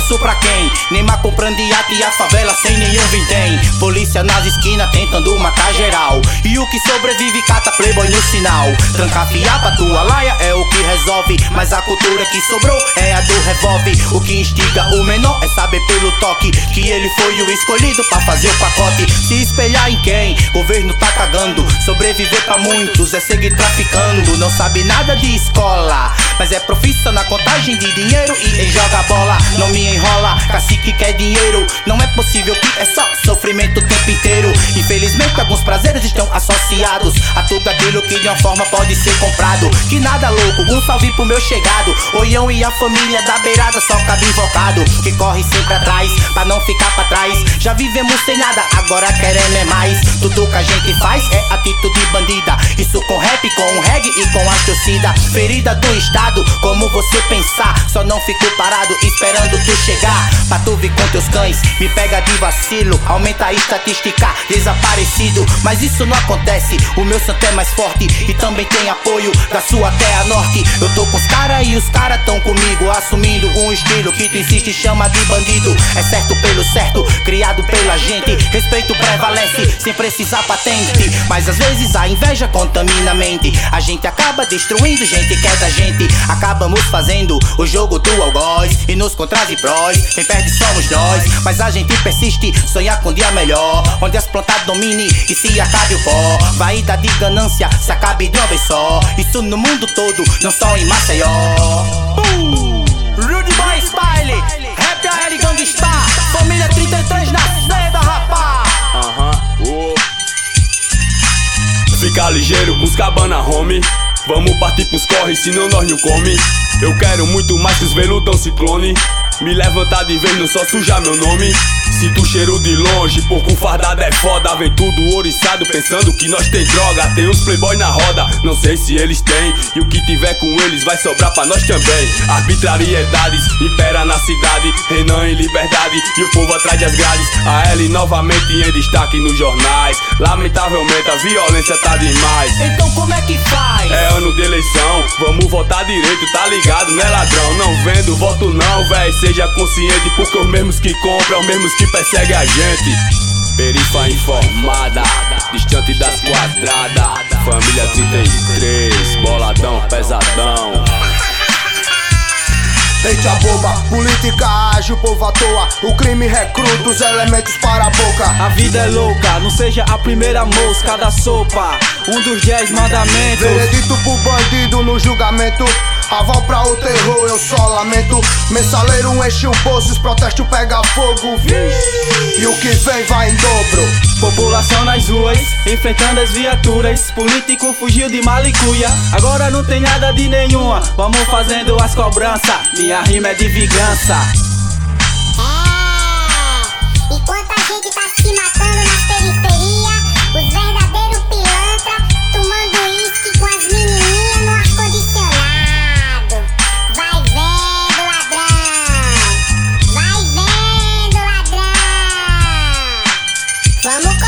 sucesso pra quem? Neymar comprando iate e a favela sem nenhum vintém. Polícia nas esquinas tentando matar geral, e o que sobrevive cata playboy no sinal. Trancar fiar pra tua laia é o que resolve, mas a cultura que sobrou é a do revólver. O que instiga o menor é saber pelo toque que ele foi o escolhido pra fazer o pacote. Se espelhar em quem? Governo tá cagando. Sobreviver pra muitos é seguir traficando. Não sabe nada de escola, mas é profissa na contagem de dinheiro e em joga bola. Não me enrola, cacique quer dinheiro. Não é possível que é só sofrimento o tempo inteiro. Infelizmente alguns prazeres estão associados a tudo aquilo que de uma forma pode ser comprado. Que nada louco, um salve pro meu chegado. Oião e a família da beirada só cabe invocado, que corre sempre atrás pra não ficar pra trás. Já vivemos sem nada, agora querendo é mais. Tudo que a gente faz é atitude bandida. Isso com rap, com reggae e com a torcida. Ferida do estado, como você pensar? Só não fico parado esperando tu chegar pra tu vir com teus cães. Me pega de vacilo, aumenta a estatística desaparecido. Mas isso não acontece, o meu santo é mais forte e também tem apoio da sua terra norte. Eu tô com os caras e os caras tão comigo, assumindo um estilo que tu insiste e chama de bandido. É certo pelo certo, criado pela gente. Respeito prevalece sem precisar patente, mas às vezes a inveja contamina a mente. A gente acaba destruindo gente que é da gente. Acabamos fazendo o jogo do algoz e nos contras e prós. Quem perde somos nós, mas a gente persiste. Sonhar com um dia melhor, onde as plantas dominem e se acabe o pó. Vaidade de ganância se acabe de uma vez só. Isso no mundo todo, não só em Maceió. Rude Boy Style, Rap AR Gangstar, família 33 na seda, rapá. Fica ligeiro, busca bana, homie. Vamos partir pros corre, senão nós não come. Eu quero muito mais que os veludão ciclone. Me levantar de vez, não só sujar meu nome. Sinto o cheiro de longe, porco fardado é foda. Vem tudo ouriçado, pensando que nós tem droga. Tem uns playboy na roda, não sei se eles têm. E o que tiver com eles vai sobrar pra nós também. Arbitrariedades impera na cidade, Renan em liberdade e o povo atrás das grades. A L novamente em destaque nos jornais. Lamentavelmente a violência tá demais. Então como é que faz? É ano de eleição, vamos votar direito, tá ligado, né ladrão? Não vendo voto não, véi, seja consciente, porque os mesmos que compram, os mesmos que perseguem a gente. Perifa informada, distante das quadradas. Família 33, boladão, pesadão. Eita boba, política ágil, povo à toa. O crime recruta os elementos para a boca. A vida é louca, não seja a primeira mosca da sopa. Um dos 10 mandamentos. Veredito pro bandido no julgamento. Aval pra o terror, eu só lamento. Mensaleiro enche o bolso, os protestos pega fogo. E o que vem vai em dobro. População nas ruas, enfrentando as viaturas. Político fugiu de malicuia, agora não tem nada de nenhuma. Vamos fazendo as cobranças, minha rima é de vingança. Enquanto a gente tá se matando nas periferias, os verdadeiros pilantras tomando uísque com as menininhas no ar-condicionado. Vai vendo, ladrão, vai vendo, ladrão. Vamos